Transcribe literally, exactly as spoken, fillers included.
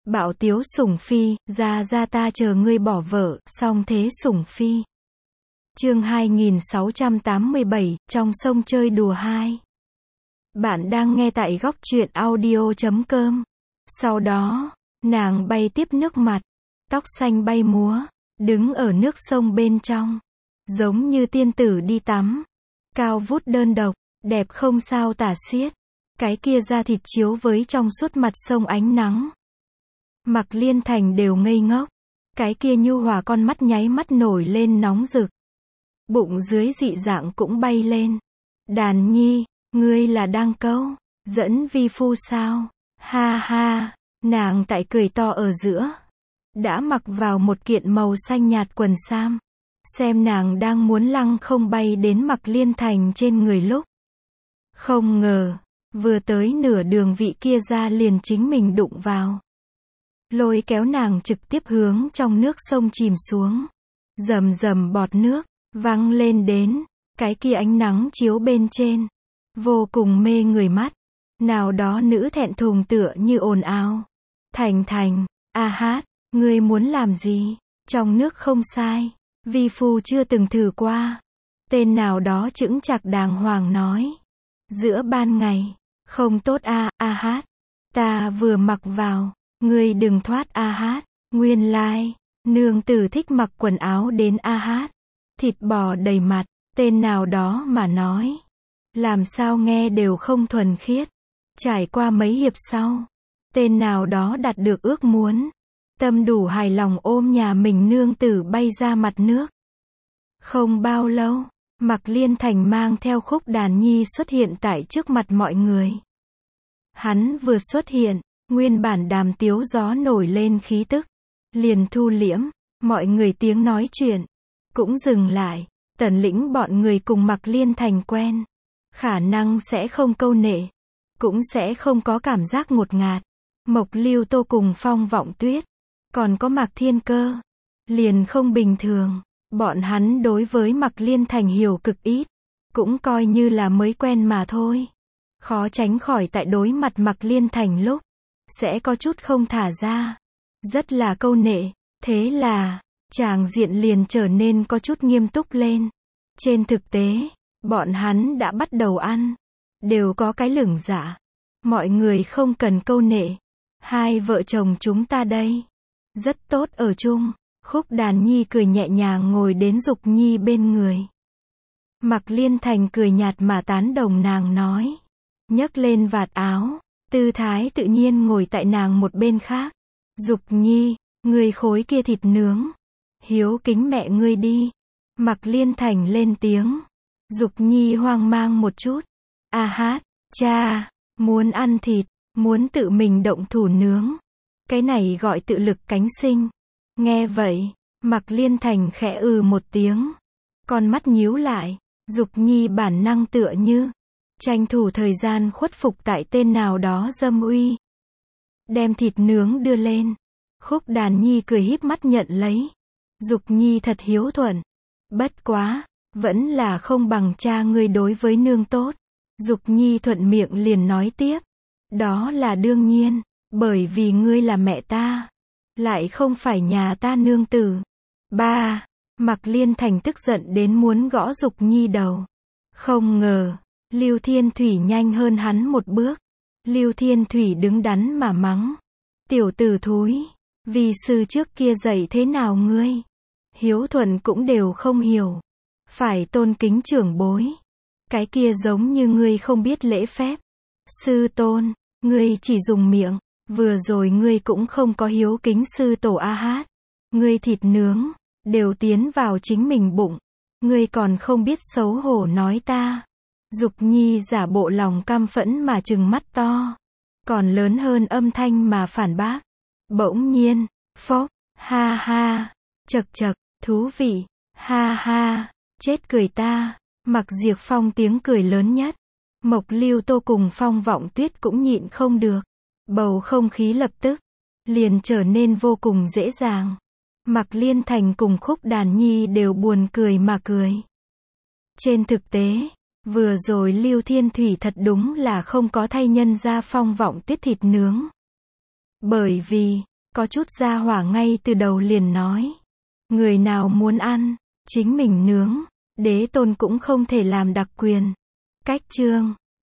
Bạo tiếu sủng phi, ra ra ta chờ ngươi bỏ vợ, song thế sủng phi. Chương hai nghìn sáu trăm tám mươi bảy, trong sông chơi đùa hai. Bạn đang nghe tại góc truyện audio chấm com. Sau đó, nàng bay tiếp nước mặt, tóc xanh bay múa, đứng ở nước sông bên trong, giống như tiên tử đi tắm, cao vút đơn độc, đẹp không sao tả xiết. Cái kia da thịt chiếu với trong suốt mặt sông ánh nắng. Mạc Liên Thành đều ngây ngốc, cái kia nhu hòa con mắt nháy mắt nổi lên nóng rực. Bụng dưới dị dạng cũng bay lên. Đàn nhi, ngươi là đang câu dẫn vi phu sao? Ha ha, nàng tại cười to ở giữa. Đã mặc vào một kiện màu xanh nhạt quần sam. Xem nàng đang muốn lăng không bay đến Mạc Liên Thành trên người lúc. Không ngờ, vừa tới nửa đường vị kia ra liền chính mình đụng vào. Lôi kéo nàng trực tiếp hướng trong nước sông chìm xuống. Rầm rầm bọt nước văng lên đến, cái kia ánh nắng chiếu bên trên, vô cùng mê người mắt. Nào đó nữ thẹn thùng tựa như ồn ào. Thành Thành, a hát, ngươi muốn làm gì? Trong nước không sai, vi phu chưa từng thử qua. Tên nào đó chững chạc đàng hoàng nói. Giữa ban ngày, không tốt a, a hát. Ta vừa mặc vào, ngươi đừng thoát a hát. Nguyên lai, like, nương tử thích mặc quần áo đến a hát. Thịt bò đầy mặt, tên nào đó mà nói. Làm sao nghe đều không thuần khiết. Trải qua mấy hiệp sau, tên nào đó đạt được ước muốn. Tâm đủ hài lòng ôm nhà mình nương tử bay ra mặt nước. Không bao lâu, Mạc Liên Thành mang theo Khúc Đàn Nhi xuất hiện tại trước mặt mọi người. Hắn vừa xuất hiện, nguyên bản đàm tiếu gió nổi lên khí tức, liền thu liễm, mọi người tiếng nói chuyện cũng dừng lại. Tần Lĩnh bọn người cùng Mạc Liên Thành quen, khả năng sẽ không câu nệ, cũng sẽ không có cảm giác ngột ngạt. Mộc Lưu Tô cùng Phong Vọng Tuyết, còn có Mạc Thiên Cơ, liền không bình thường. Bọn hắn đối với Mạc Liên Thành hiểu cực ít, cũng coi như là mới quen mà thôi. Khó tránh khỏi tại đối mặt Mạc Liên Thành lúc, sẽ có chút không thả ra, rất là câu nệ. Thế là, tràng diện liền trở nên có chút nghiêm túc lên. Trên thực tế, bọn hắn đã bắt đầu ăn, đều có cái lửng dạ. Mọi người không cần câu nệ, hai vợ chồng chúng ta đây, rất tốt ở chung. Khúc Đàn Nhi cười nhẹ nhàng ngồi đến Dục Nhi bên người. Mạc Liên Thành cười nhạt mà tán đồng nàng nói. Nhấc lên vạt áo, tư thái tự nhiên ngồi tại nàng một bên khác. Dục Nhi, ngươi khối kia thịt nướng, hiếu kính mẹ ngươi đi. Mạc Liên Thành lên tiếng. Dục Nhi hoang mang một chút. A hát, cha, muốn ăn thịt, muốn tự mình động thủ nướng. Cái này gọi tự lực cánh sinh. Nghe vậy, Mạc Liên Thành khẽ ừ một tiếng. Con mắt nhíu lại, Dục Nhi bản năng tựa như tranh thủ thời gian khuất phục tại tên nào đó dâm uy. Đem thịt nướng đưa lên. Khúc Đàn Nhi cười híp mắt nhận lấy. Dục Nhi thật hiếu thuận. Bất quá, vẫn là không bằng cha ngươi đối với nương tốt. Dục Nhi thuận miệng liền nói tiếp. Đó là đương nhiên, bởi vì ngươi là mẹ ta, lại không phải nhà ta nương tử. Ba, Mạc Liên Thành tức giận đến muốn gõ Dục Nhi đầu. Không ngờ, Lưu Thiên Thủy nhanh hơn hắn một bước. Lưu Thiên Thủy đứng đắn mà mắng. Tiểu tử thúi, vì sư trước kia dạy thế nào ngươi? Hiếu thuận cũng đều không hiểu. Phải tôn kính trưởng bối. Cái kia giống như ngươi không biết lễ phép. Sư tôn, ngươi chỉ dùng miệng. Vừa rồi ngươi cũng không có hiếu kính sư tổ a hát. Ngươi thịt nướng, đều tiến vào chính mình bụng. Ngươi còn không biết xấu hổ nói ta. Dục Nhi giả bộ lòng căm phẫn mà trừng mắt to. Còn lớn hơn âm thanh mà phản bác. Bỗng nhiên, phốc, ha ha, chật chật, thú vị, ha ha, chết cười ta. Mạc Diệp Phong tiếng cười lớn nhất. Mộc Lưu Tô cùng Phong Vọng Tuyết cũng nhịn không được. Bầu không khí lập tức liền trở nên vô cùng dễ dàng. Mạc Liên Thành cùng Khúc Đàn Nhi đều buồn cười mà cười. Trên thực tế, vừa rồi Lưu Thiên Thủy thật đúng là không có thay nhân ra Phong Vọng Tuyết thịt nướng. Bởi vì, Có chút gia hỏa ngay từ đầu liền nói. Người nào muốn ăn, chính mình nướng. Đế tôn cũng không thể làm đặc quyền. Cách chương